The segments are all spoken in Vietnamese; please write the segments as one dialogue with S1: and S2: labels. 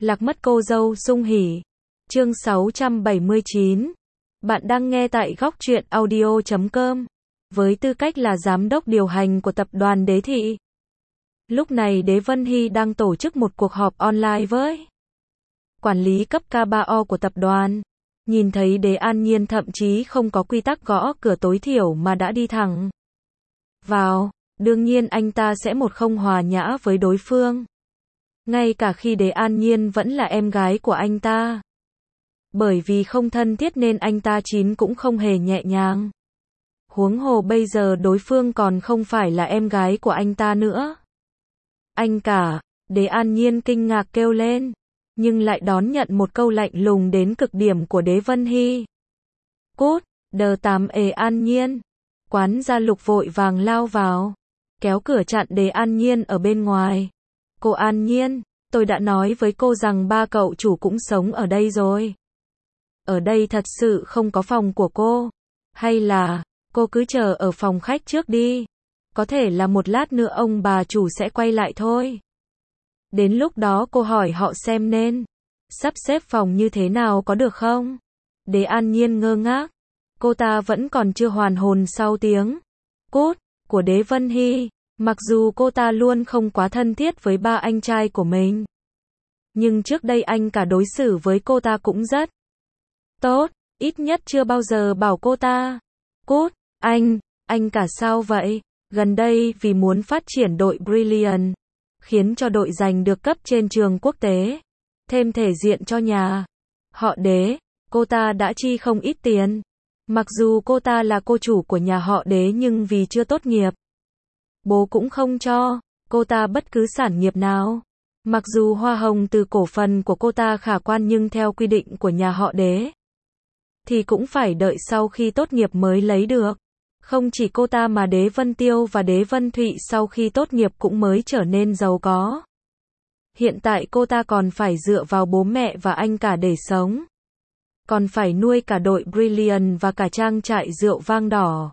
S1: Lạc mất cô dâu sung hỉ. Chương 679. Bạn đang nghe tại Góc Truyện Audio.com. Với tư cách là giám đốc điều hành của tập đoàn Đế Thị. Lúc này Đế Vân Hy đang tổ chức một cuộc họp online với quản lý cấp K3O của tập đoàn. Nhìn thấy Đế An Nhiên thậm chí không có quy tắc gõ cửa tối thiểu mà đã đi thẳng vào. Đương nhiên anh ta sẽ một không hòa nhã với đối phương. Ngay cả khi Đế An Nhiên vẫn là em gái của anh ta. Bởi vì không thân thiết nên anh ta cũng không hề nhẹ nhàng. Huống hồ bây giờ đối phương còn không phải là em gái của anh ta nữa. Anh cả, Đế An Nhiên kinh ngạc kêu lên, nhưng lại đón nhận một câu lạnh lùng đến cực điểm của Đế Vân Hy. Cút, đờ tám ề An Nhiên. Quán gia Lục vội vàng lao vào, kéo cửa chặn Đế An Nhiên ở bên ngoài. Cô An Nhiên, tôi đã nói với cô rằng ba cậu chủ cũng sống ở đây rồi. Ở đây thật sự không có phòng của cô. Hay là, cô cứ chờ ở phòng khách trước đi. Có thể là một lát nữa ông bà chủ sẽ quay lại thôi. Đến lúc đó cô hỏi họ xem nên sắp xếp phòng như thế nào có được không? Đế An Nhiên ngơ ngác. Cô ta vẫn còn chưa hoàn hồn sau tiếng cút của Đế Vân Hy. Mặc dù cô ta luôn không quá thân thiết với ba anh trai của mình. Nhưng trước đây anh cả đối xử với cô ta cũng rất tốt. Ít nhất chưa bao giờ bảo cô ta cút. Anh cả sao vậy? Gần đây vì muốn phát triển đội Brilliant, khiến cho đội giành được cấp trên trường quốc tế, thêm thể diện cho nhà họ Đế, cô ta đã chi không ít tiền. Mặc dù cô ta là cô chủ của nhà họ Đế nhưng vì chưa tốt nghiệp, bố cũng không cho cô ta bất cứ sản nghiệp nào. Mặc dù hoa hồng từ cổ phần của cô ta khả quan nhưng theo quy định của nhà họ Đế thì cũng phải đợi sau khi tốt nghiệp mới lấy được. Không chỉ cô ta mà Đế Vân Tiêu và Đế Vân Thụy sau khi tốt nghiệp cũng mới trở nên giàu có. Hiện tại cô ta còn phải dựa vào bố mẹ và anh cả để sống. Còn phải nuôi cả đội Brilliant và cả trang trại rượu vang đỏ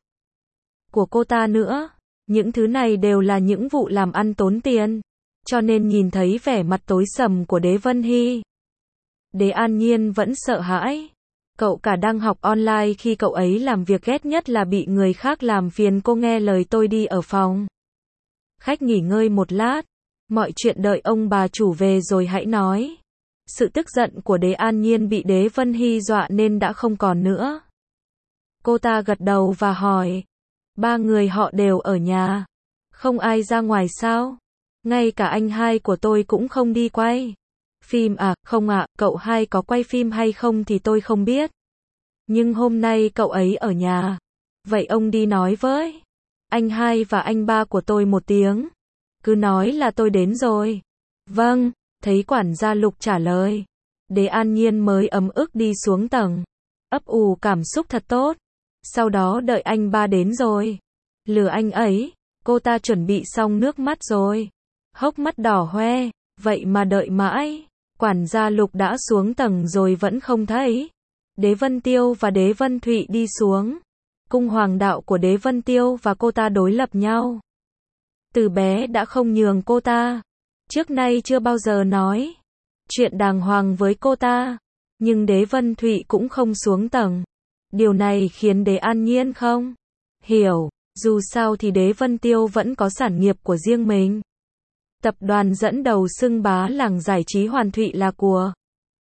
S1: của cô ta nữa. Những thứ này đều là những vụ làm ăn tốn tiền. Cho nên nhìn thấy vẻ mặt tối sầm của Đế Vân Hy, Đế An Nhiên vẫn sợ hãi. Cậu cả đang học online khi cậu ấy làm việc ghét nhất là bị người khác làm phiền. Cô nghe lời tôi đi ở phòng khách nghỉ ngơi một lát. Mọi chuyện đợi ông bà chủ về rồi hãy nói. Sự tức giận của Đế An Nhiên bị Đế Vân Hy dọa nên đã không còn nữa. Cô ta gật đầu và hỏi. Ba người họ đều ở nhà. Không ai ra ngoài sao? Ngay cả anh hai của tôi cũng không đi quay phim à? Không ạ, cậu hai có quay phim hay không thì tôi không biết. Nhưng hôm nay cậu ấy ở nhà. Vậy ông đi nói với anh hai và anh ba của tôi một tiếng. Cứ nói là tôi đến rồi. Vâng, thấy quản gia Lục trả lời. Đế An Nhiên mới ấm ức đi xuống tầng. Ấp ủ cảm xúc thật tốt. Sau đó đợi anh ba đến rồi. Lừa anh ấy. Cô ta chuẩn bị xong nước mắt rồi. Hốc mắt đỏ hoe. Vậy mà đợi mãi. Quản gia Lục đã xuống tầng rồi vẫn không thấy. Đế Vân Tiêu và Đế Vân Thụy đi xuống. Cung hoàng đạo của Đế Vân Tiêu và cô ta đối lập nhau. Từ bé đã không nhường cô ta. Trước nay chưa bao giờ nói chuyện đàng hoàng với cô ta. Nhưng Đế Vân Thụy cũng không xuống tầng. Điều này khiến Đế An Nhiên không hiểu. Dù sao thì Đế Vân Tiêu vẫn có sản nghiệp của riêng mình. Tập đoàn dẫn đầu xưng bá làng giải trí Hoàn Thụy là của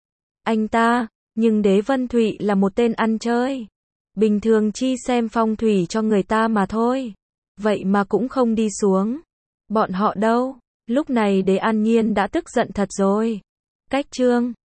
S1: anh ta. Nhưng Đế Vân Thụy là một tên ăn chơi. Bình thường chi xem phong thủy cho người ta mà thôi. Vậy mà cũng không đi xuống. Bọn họ đâu? Lúc này Đế An Nhiên đã tức giận thật rồi. Cách chương